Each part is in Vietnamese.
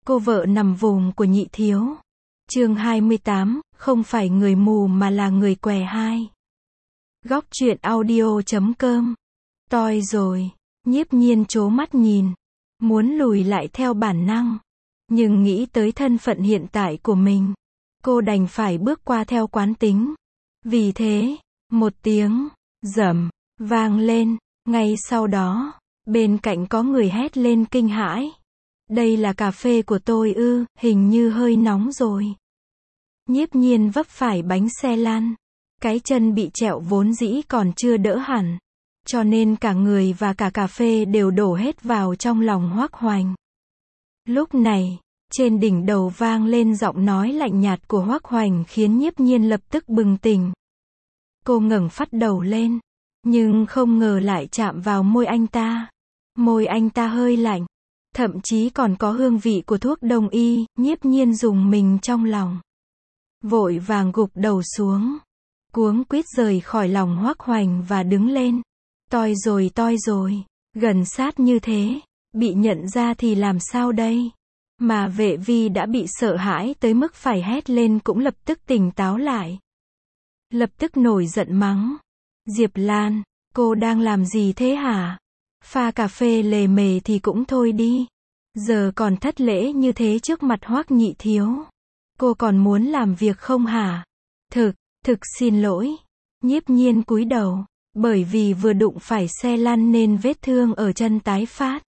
Cô vợ nằm vùng của Nhị Thiếu. Chương 28, không phải người mù mà là người què hai. Góc truyện audio.com. Toi rồi. Nhiếp Nhiên trố mắt nhìn. Muốn lùi lại theo bản năng. Nhưng nghĩ tới thân phận hiện tại của mình. Cô đành phải bước qua theo quán tính. Vì thế, một tiếng rầm vang lên. Ngay sau đó, bên cạnh có người hét lên kinh hãi. Đây là cà phê của tôi ư, hình như hơi nóng rồi. Nhiếp Nhiên vấp phải bánh xe lăn. Cái chân bị trẹo vốn dĩ còn chưa đỡ hẳn. Cho nên cả người và cả cà phê đều đổ hết vào trong lòng Hoắc Hoành. Lúc này, trên đỉnh đầu vang lên giọng nói lạnh nhạt của Hoắc Hoành khiến Nhiếp Nhiên lập tức bừng tỉnh. Cô ngẩng phát đầu lên, nhưng không ngờ lại chạm vào môi anh ta. Môi anh ta hơi lạnh, thậm chí còn có hương vị của thuốc đông y. Nhiếp Nhiên rùng mình trong lòng, vội vàng gục đầu xuống, cuống quýt rời khỏi lòng Hoắc Hoành và đứng lên. Toi rồi, gần sát như thế, bị nhận ra thì làm sao đây? Mà Vệ Vi đã bị sợ hãi tới mức phải hét lên cũng lập tức tỉnh táo lại. Lập tức nổi giận mắng. Diệp Lan, cô đang làm gì thế hả? Pha cà phê lề mề thì cũng thôi đi. Giờ còn thất lễ như thế trước mặt Hoắc Nhị Thiếu. Cô còn muốn làm việc không hả? Thực xin lỗi. Nhiếp Nhiên cúi đầu, bởi vì vừa đụng phải xe lăn nên vết thương ở chân tái phát.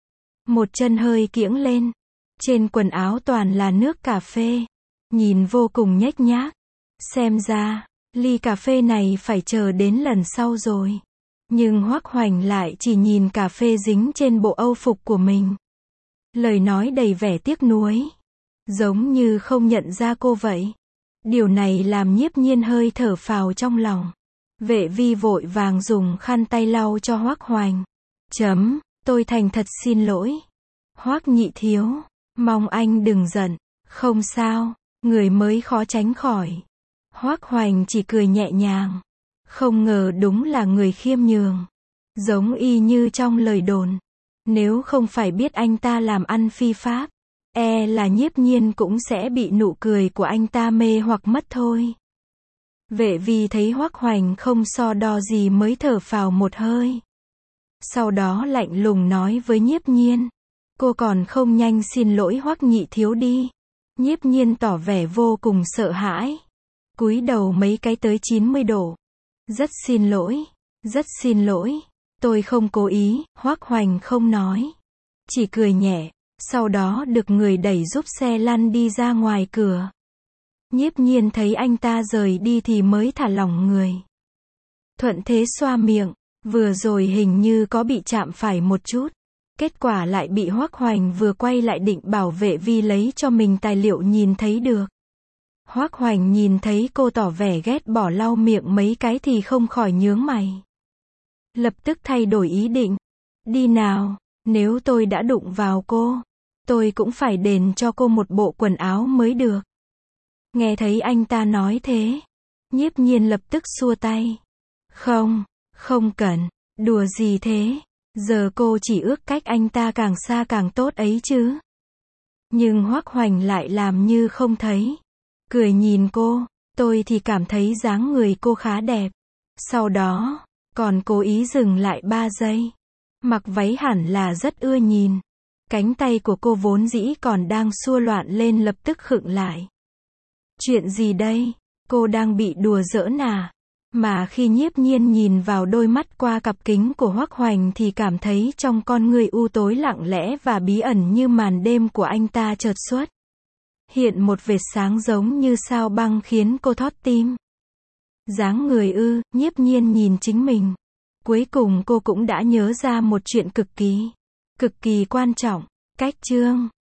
Một chân hơi kiễng lên. Trên quần áo toàn là nước cà phê. Nhìn vô cùng nhếch nhác. Xem ra, ly cà phê này phải chờ đến lần sau rồi. Nhưng Hoắc Hoành lại chỉ nhìn cà phê dính trên bộ âu phục của mình. Lời nói đầy vẻ tiếc nuối. Giống như không nhận ra cô vậy. Điều này làm Nhiếp Nhiên hơi thở phào trong lòng. Vệ Vi vội vàng dùng khăn tay lau cho Hoắc Hoành. Tôi thành thật xin lỗi. Hoắc Nhị Thiếu, mong anh đừng giận. Không sao, người mới khó tránh khỏi. Hoắc Hoành chỉ cười nhẹ nhàng. Không ngờ đúng là người khiêm nhường. Giống y như trong lời đồn. Nếu không phải biết anh ta làm ăn phi pháp, e là Nhiếp Nhiên cũng sẽ bị nụ cười của anh ta mê hoặc mất thôi. Vệ Vi thấy Hoắc Hoành không so đo gì mới thở phào một hơi. Sau đó lạnh lùng nói với Nhiếp Nhiên. Cô còn không nhanh xin lỗi Hoắc Nhị Thiếu đi. Nhiếp Nhiên tỏ vẻ vô cùng sợ hãi. Cúi đầu mấy cái tới 90 độ. Rất xin lỗi. Tôi không cố ý. Hoắc Hoành không nói. Chỉ cười nhẹ. Sau đó được người đẩy giúp xe lăn đi ra ngoài cửa. Nhiếp Nhiên thấy anh ta rời đi thì mới thả lỏng người. Thuận thế xoa miệng. Vừa rồi hình như có bị chạm phải một chút. Kết quả lại bị Hoắc Hoành vừa quay lại định bảo Vệ Vi lấy cho mình tài liệu nhìn thấy được. Hoắc Hoành nhìn thấy cô tỏ vẻ ghét bỏ lau miệng mấy cái thì không khỏi nhướng mày. Lập tức thay đổi ý định. Đi nào, nếu tôi đã đụng vào cô, tôi cũng phải đền cho cô một bộ quần áo mới được. Nghe thấy anh ta nói thế, Nhiếp Nhiên lập tức xua tay. Không cần, đùa gì thế, giờ cô chỉ ước cách anh ta càng xa càng tốt ấy chứ. Nhưng Hoắc Hoành lại làm như không thấy. Cười nhìn cô, tôi thì cảm thấy dáng người cô khá đẹp. Sau đó, còn cố ý dừng lại 3 giây. Mặc váy hẳn là rất ưa nhìn. Cánh tay của cô vốn dĩ còn đang xua loạn lên lập tức khựng lại. Chuyện gì đây? Cô đang bị đùa giỡn à? Mà khi Nhiếp Nhiên nhìn vào đôi mắt qua cặp kính của Hoắc Hoành thì cảm thấy trong con người u tối lặng lẽ và bí ẩn như màn đêm của anh ta chợt xuất hiện một vệt sáng giống như sao băng khiến cô thót tim. Dáng người ư? Nhiếp Nhiên nhìn chính mình. Cuối cùng cô cũng đã nhớ ra một chuyện cực kỳ quan trọng. Cách chương